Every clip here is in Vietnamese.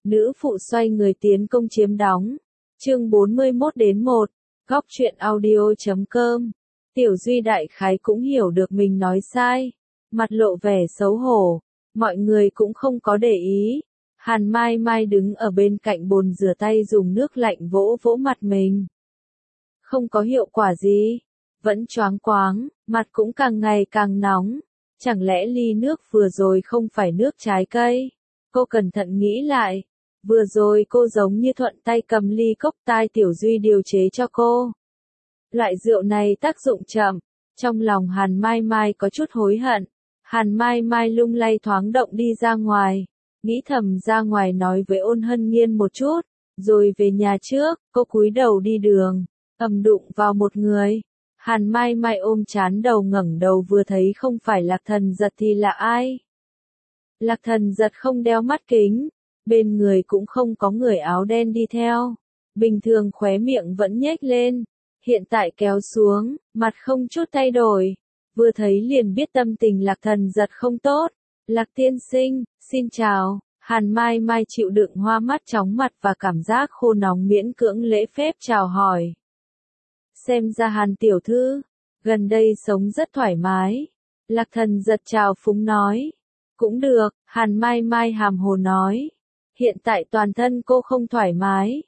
Nữ phụ xoay người tiến công chiếm đóng. Chương 41-1, góc truyện audio.com. Tiểu Duy đại khái cũng hiểu được mình nói sai, mặt lộ vẻ xấu hổ, mọi người cũng không có để ý. Hàn Mai Mai đứng ở bên cạnh bồn rửa tay dùng nước lạnh vỗ vỗ mặt mình. Không có hiệu quả gì, vẫn choáng quáng, mặt cũng càng ngày càng nóng. Chẳng lẽ ly nước vừa rồi không phải nước trái cây? Cô cẩn thận nghĩ lại, vừa rồi cô giống như thuận tay cầm ly cốc tai Tiểu Duy điều chế cho cô. Loại rượu này tác dụng chậm, trong lòng Hàn Mai Mai có chút hối hận. Hàn Mai Mai lung lay thoáng động đi ra ngoài, nghĩ thầm ra ngoài nói với Ôn Hân Nhiên một chút, rồi về nhà trước. Cô cúi đầu đi đường, ầm đụng vào một người. Hàn Mai Mai ôm trán đầu ngẩng đầu vừa thấy không phải Lạc Thần Giật thì là ai. Lạc Thần Giật không đeo mắt kính, bên người cũng không có người áo đen đi theo. Bình thường khóe miệng vẫn nhếch lên, hiện tại kéo xuống, mặt không chút thay đổi. Vừa thấy liền biết tâm tình Lạc Thần Giật không tốt. Lạc tiên sinh, xin chào. Hàn Mai Mai chịu đựng hoa mắt chóng mặt và cảm giác khô nóng miễn cưỡng lễ phép chào hỏi. Xem ra Hàn tiểu thư, gần đây sống rất thoải mái. Lạc Thần Giật chào phúng nói. Cũng được, Hàn Mai Mai hàm hồ nói. Hiện tại toàn thân cô không thoải mái.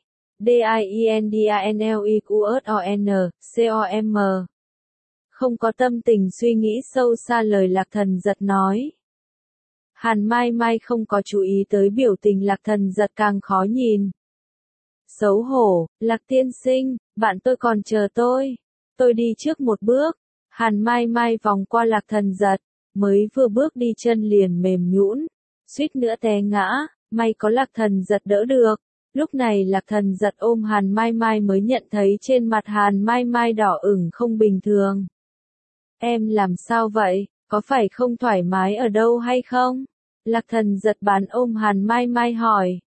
DIENDANLEQSON, COM. Không có tâm tình suy nghĩ sâu xa lời Lạc Thần Giật nói. Hàn Mai Mai không có chú ý tới biểu tình Lạc Thần Giật càng khó nhìn. Xấu hổ, Lạc tiên sinh, bạn tôi còn chờ tôi. Tôi đi trước một bước. Hàn Mai Mai vòng qua Lạc Thần Giật, mới vừa bước đi chân liền mềm nhũn, suýt nữa té ngã, may có Lạc Thần Giật đỡ được. Lúc này Lạc Thần Giật ôm Hàn Mai Mai mới nhận thấy trên mặt Hàn Mai Mai đỏ ửng không bình thường. Em làm sao vậy, có phải không thoải mái ở đâu hay không? Lạc Thần Giật bán ôm Hàn Mai Mai hỏi.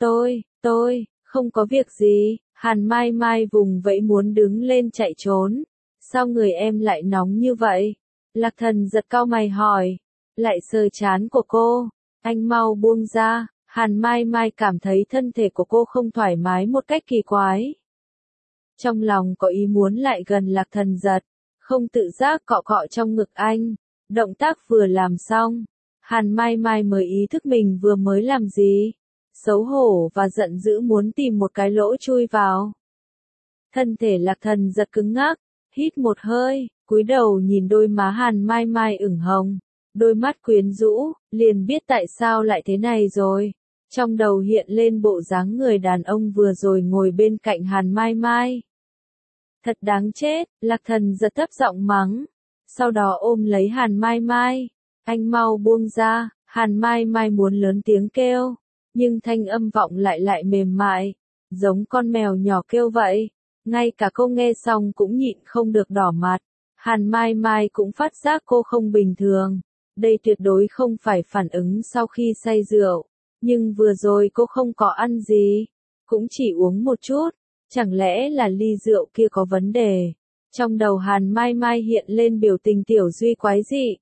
Tôi, không có việc gì. Hàn Mai Mai vùng vẫy muốn đứng lên chạy trốn. Sao người em lại nóng như vậy? Lạc Thần Giật cau mày hỏi. Lại sờ trán của cô. Anh mau buông ra. Hàn Mai Mai cảm thấy thân thể của cô không thoải mái một cách kỳ quái. Trong lòng có ý muốn lại gần Lạc Thần Giật, không tự giác cọ cọ trong ngực anh. Động tác vừa làm xong, Hàn Mai Mai mới ý thức mình vừa mới làm gì. Xấu hổ và giận dữ muốn tìm một cái lỗ chui vào. Thân thể Lạc Thần Giật cứng ngắc, hít một hơi, cúi đầu nhìn đôi má Hàn Mai Mai ửng hồng, đôi mắt quyến rũ, liền biết tại sao lại thế này rồi. Trong đầu hiện lên bộ dáng người đàn ông vừa rồi ngồi bên cạnh Hàn Mai Mai. Thật đáng chết, Lạc Thần Giật thấp giọng mắng, sau đó ôm lấy Hàn Mai Mai. Anh mau buông ra. Hàn Mai Mai muốn lớn tiếng kêu, nhưng thanh âm vọng lại mềm mại, giống con mèo nhỏ kêu vậy. Ngay cả cô nghe xong cũng nhịn không được đỏ mặt. Hàn Mai Mai cũng phát giác cô không bình thường. Đây tuyệt đối không phải phản ứng sau khi say rượu. Nhưng vừa rồi cô không có ăn gì, cũng chỉ uống một chút. Chẳng lẽ là ly rượu kia có vấn đề? Trong đầu Hàn Mai Mai hiện lên biểu tình Tiểu Duy quái dị.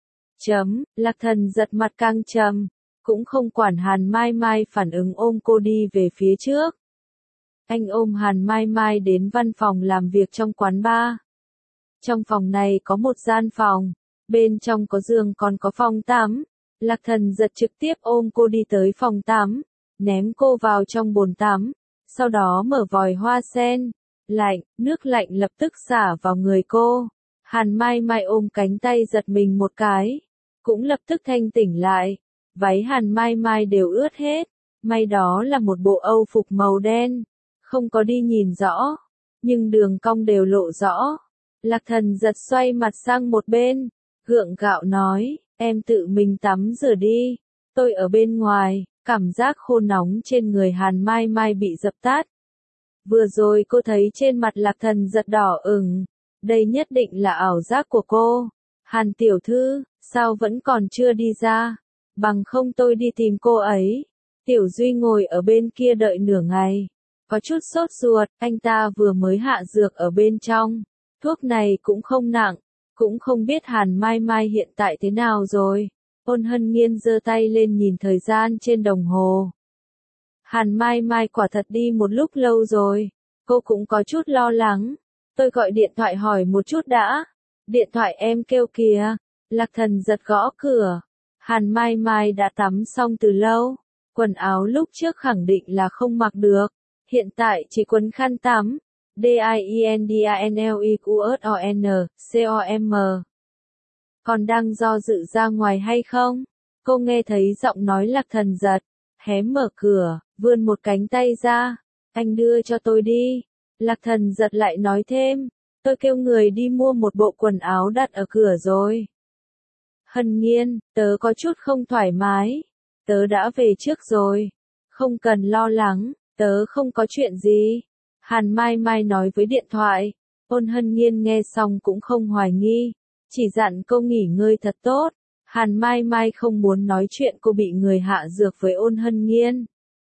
Lạc Thần Giật mặt căng trầm, cũng không quản Hàn Mai Mai phản ứng ôm cô đi về phía trước. Anh ôm Hàn Mai Mai đến văn phòng làm việc trong quán bar. Trong phòng này có một gian phòng, bên trong có giường còn có phòng tắm. Lạc Thần Giật trực tiếp ôm cô đi tới phòng tắm, ném cô vào trong bồn tắm, sau đó mở vòi hoa sen. Lạnh, nước lạnh lập tức xả vào người cô. Hàn Mai Mai ôm cánh tay giật mình một cái, cũng lập tức thanh tỉnh lại. Váy Hàn Mai Mai đều ướt hết, may đó là một bộ âu phục màu đen, không có đi nhìn rõ, nhưng đường cong đều lộ rõ. Lạc Thần Giật xoay mặt sang một bên, gượng gạo nói, em tự mình tắm rửa đi, tôi ở bên ngoài. Cảm giác khô nóng trên người Hàn Mai Mai bị dập tắt. Vừa rồi cô thấy trên mặt Lạc Thần Giật đỏ ửng, đây nhất định là ảo giác của cô. Hàn tiểu thư, sao vẫn còn chưa đi ra? Bằng không tôi đi tìm cô ấy. Tiểu Duy ngồi ở bên kia đợi nửa ngày, có chút sốt ruột, anh ta vừa mới hạ dược ở bên trong. Thuốc này cũng không nặng, cũng không biết Hàn Mai Mai hiện tại thế nào rồi. Ôn Hân Nhiên giơ tay lên nhìn thời gian trên đồng hồ. Hàn Mai Mai quả thật đi một lúc lâu rồi. Cô cũng có chút lo lắng. Tôi gọi điện thoại hỏi một chút đã. Điện thoại em kêu kìa. Lạc Thần giật gõ cửa. Hàn Mai Mai đã tắm xong từ lâu. Quần áo lúc trước khẳng định là không mặc được. Hiện tại chỉ quấn khăn tắm. DIENDANLEQUSON, COM. Còn đang do dự ra ngoài hay không? Cô nghe thấy giọng nói Lạc Thần giật. Hé mở cửa, vươn một cánh tay ra. Anh đưa cho tôi đi. Lạc Thần giật lại nói thêm. Tôi kêu người đi mua một bộ quần áo đặt ở cửa rồi. Hân Nhiên, tớ có chút không thoải mái. Tớ đã về trước rồi. Không cần lo lắng, tớ không có chuyện gì. Hàn Mai Mai nói với điện thoại. Ôn Hân Nhiên nghe xong cũng không hoài nghi. Chỉ dặn cô nghỉ ngơi thật tốt. Hàn Mai Mai không muốn nói chuyện cô bị người hạ dược với Ôn Hân Nhiên.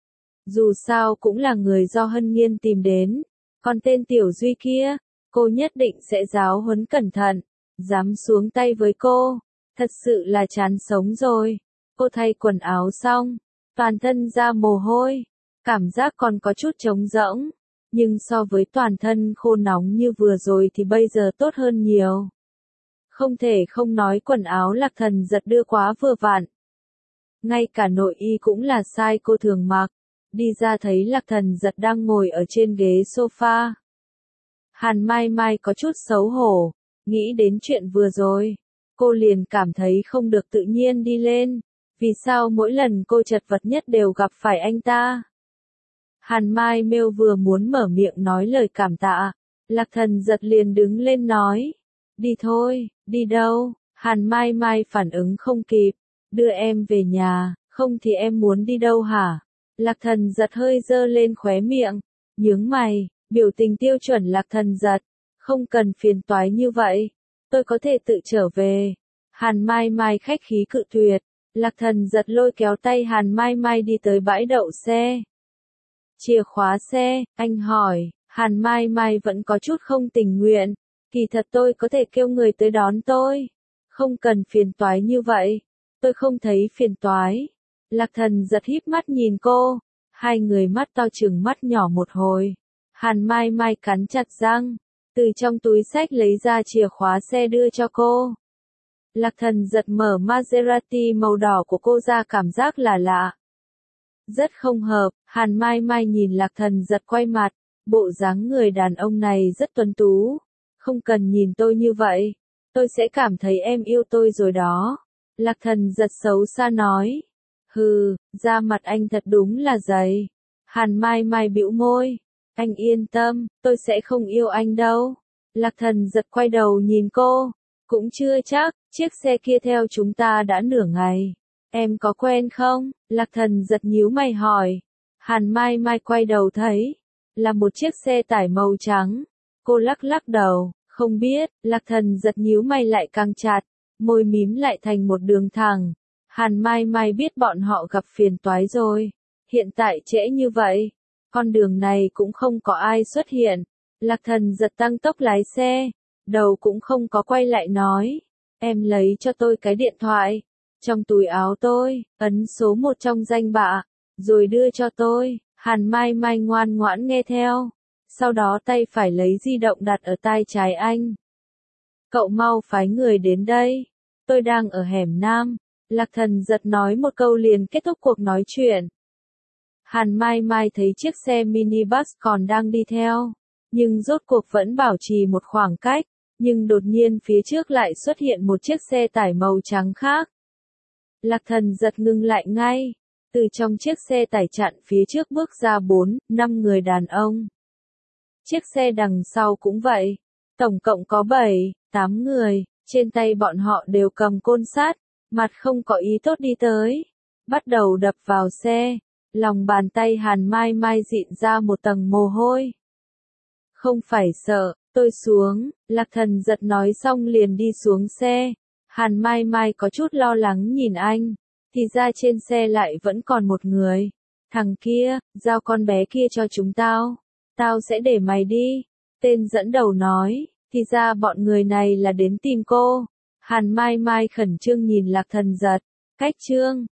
Dù sao cũng là người do Hân Nhiên tìm đến. Còn tên Tiểu Duy kia, cô nhất định sẽ giáo huấn cẩn thận. Dám xuống tay với cô. Thật sự là chán sống rồi. Cô thay quần áo xong, toàn thân ra mồ hôi. Cảm giác còn có chút trống rỗng. Nhưng so với toàn thân khô nóng như vừa rồi thì bây giờ tốt hơn nhiều. Không thể không nói quần áo Lạc Thần giật đưa quá vừa vặn. Ngay cả nội y cũng là size cô thường mặc. Đi ra thấy Lạc Thần giật đang ngồi ở trên ghế sofa. Hàn Mai Mai có chút xấu hổ. Nghĩ đến chuyện vừa rồi. Cô liền cảm thấy không được tự nhiên đi lên. Vì sao mỗi lần cô chật vật nhất đều gặp phải anh ta? Hàn Mai Mêu vừa muốn mở miệng nói lời cảm tạ. Lạc Thần giật liền đứng lên nói. Đi thôi, đi đâu? Hàn Mai Mai phản ứng không kịp. Đưa em về nhà, không thì em muốn đi đâu hả? Lạc Thần giật hơi dơ lên khóe miệng. Nhướng mày, biểu tình tiêu chuẩn Lạc Thần giật. Không cần phiền toái như vậy. Tôi có thể tự trở về. Hàn Mai Mai khách khí cự tuyệt. Lạc Thần giật lôi kéo tay Hàn Mai Mai đi tới bãi đậu xe. Chìa khóa xe, anh hỏi. Hàn Mai Mai vẫn có chút không tình nguyện. Kỳ thật tôi có thể kêu người tới đón tôi. Không cần phiền toái như vậy. Tôi không thấy phiền toái. Lạc Thần giật híp mắt nhìn cô. Hai người mắt to chừng mắt nhỏ một hồi. Hàn Mai Mai cắn chặt răng. Từ trong túi xách lấy ra chìa khóa xe đưa cho cô. Lạc Thần giật mở Maserati màu đỏ của cô ra, cảm giác là lạ. Rất không hợp. Hàn Mai Mai nhìn Lạc Thần giật quay mặt. Bộ dáng người đàn ông này rất tuấn tú. Không cần nhìn tôi như vậy. Tôi sẽ cảm thấy em yêu tôi rồi đó. Lạc Thần giật xấu xa nói. Hừ, da mặt anh thật đúng là dày. Hàn Mai Mai bĩu môi. Anh yên tâm, tôi sẽ không yêu anh đâu. Lạc Thần giật quay đầu nhìn cô. Cũng chưa chắc, chiếc xe kia theo chúng ta đã nửa ngày. Em có quen không? Lạc Thần giật nhíu mày hỏi. Hàn Mai Mai quay đầu thấy. Là một chiếc xe tải màu trắng. Cô lắc lắc đầu, không biết. Lạc Thần giật nhíu mày lại càng chặt. Môi mím lại thành một đường thẳng. Hàn Mai Mai biết bọn họ gặp phiền toái rồi. Hiện tại trễ như vậy. Con đường này cũng không có ai xuất hiện. Lạc Thần giật tăng tốc lái xe. Đầu cũng không có quay lại nói. Em lấy cho tôi cái điện thoại. Trong túi áo tôi, ấn số 1 trong danh bạ. Rồi đưa cho tôi. Hàn Mai Mai ngoan ngoãn nghe theo. Sau đó tay phải lấy di động đặt ở tai trái anh. Cậu mau phái người đến đây. Tôi đang ở hẻm Nam. Lạc Thần giật nói một câu liền kết thúc cuộc nói chuyện. Hàn Mai Mai thấy chiếc xe minibus còn đang đi theo. Nhưng rốt cuộc vẫn bảo trì một khoảng cách. Nhưng đột nhiên phía trước lại xuất hiện một chiếc xe tải màu trắng khác. Lạc Thần giật ngừng lại ngay. Từ trong chiếc xe tải chặn phía trước bước ra 4-5 người đàn ông. Chiếc xe đằng sau cũng vậy. Tổng cộng có 7-8 người. Trên tay bọn họ đều cầm côn sắt. Mặt không có ý tốt đi tới. Bắt đầu đập vào xe. Lòng bàn tay Hàn Mai Mai dịn ra một tầng mồ hôi. Không phải sợ, tôi xuống. Lạc Thần giật nói xong liền đi xuống xe. Hàn Mai Mai có chút lo lắng nhìn anh. Thì ra trên xe lại vẫn còn một người. Thằng kia, giao con bé kia cho chúng tao. Tao sẽ để mày đi. Tên dẫn đầu nói. Thì ra bọn người này là đến tìm cô. Hàn Mai Mai khẩn trương nhìn Lạc Thần giật. Cách chương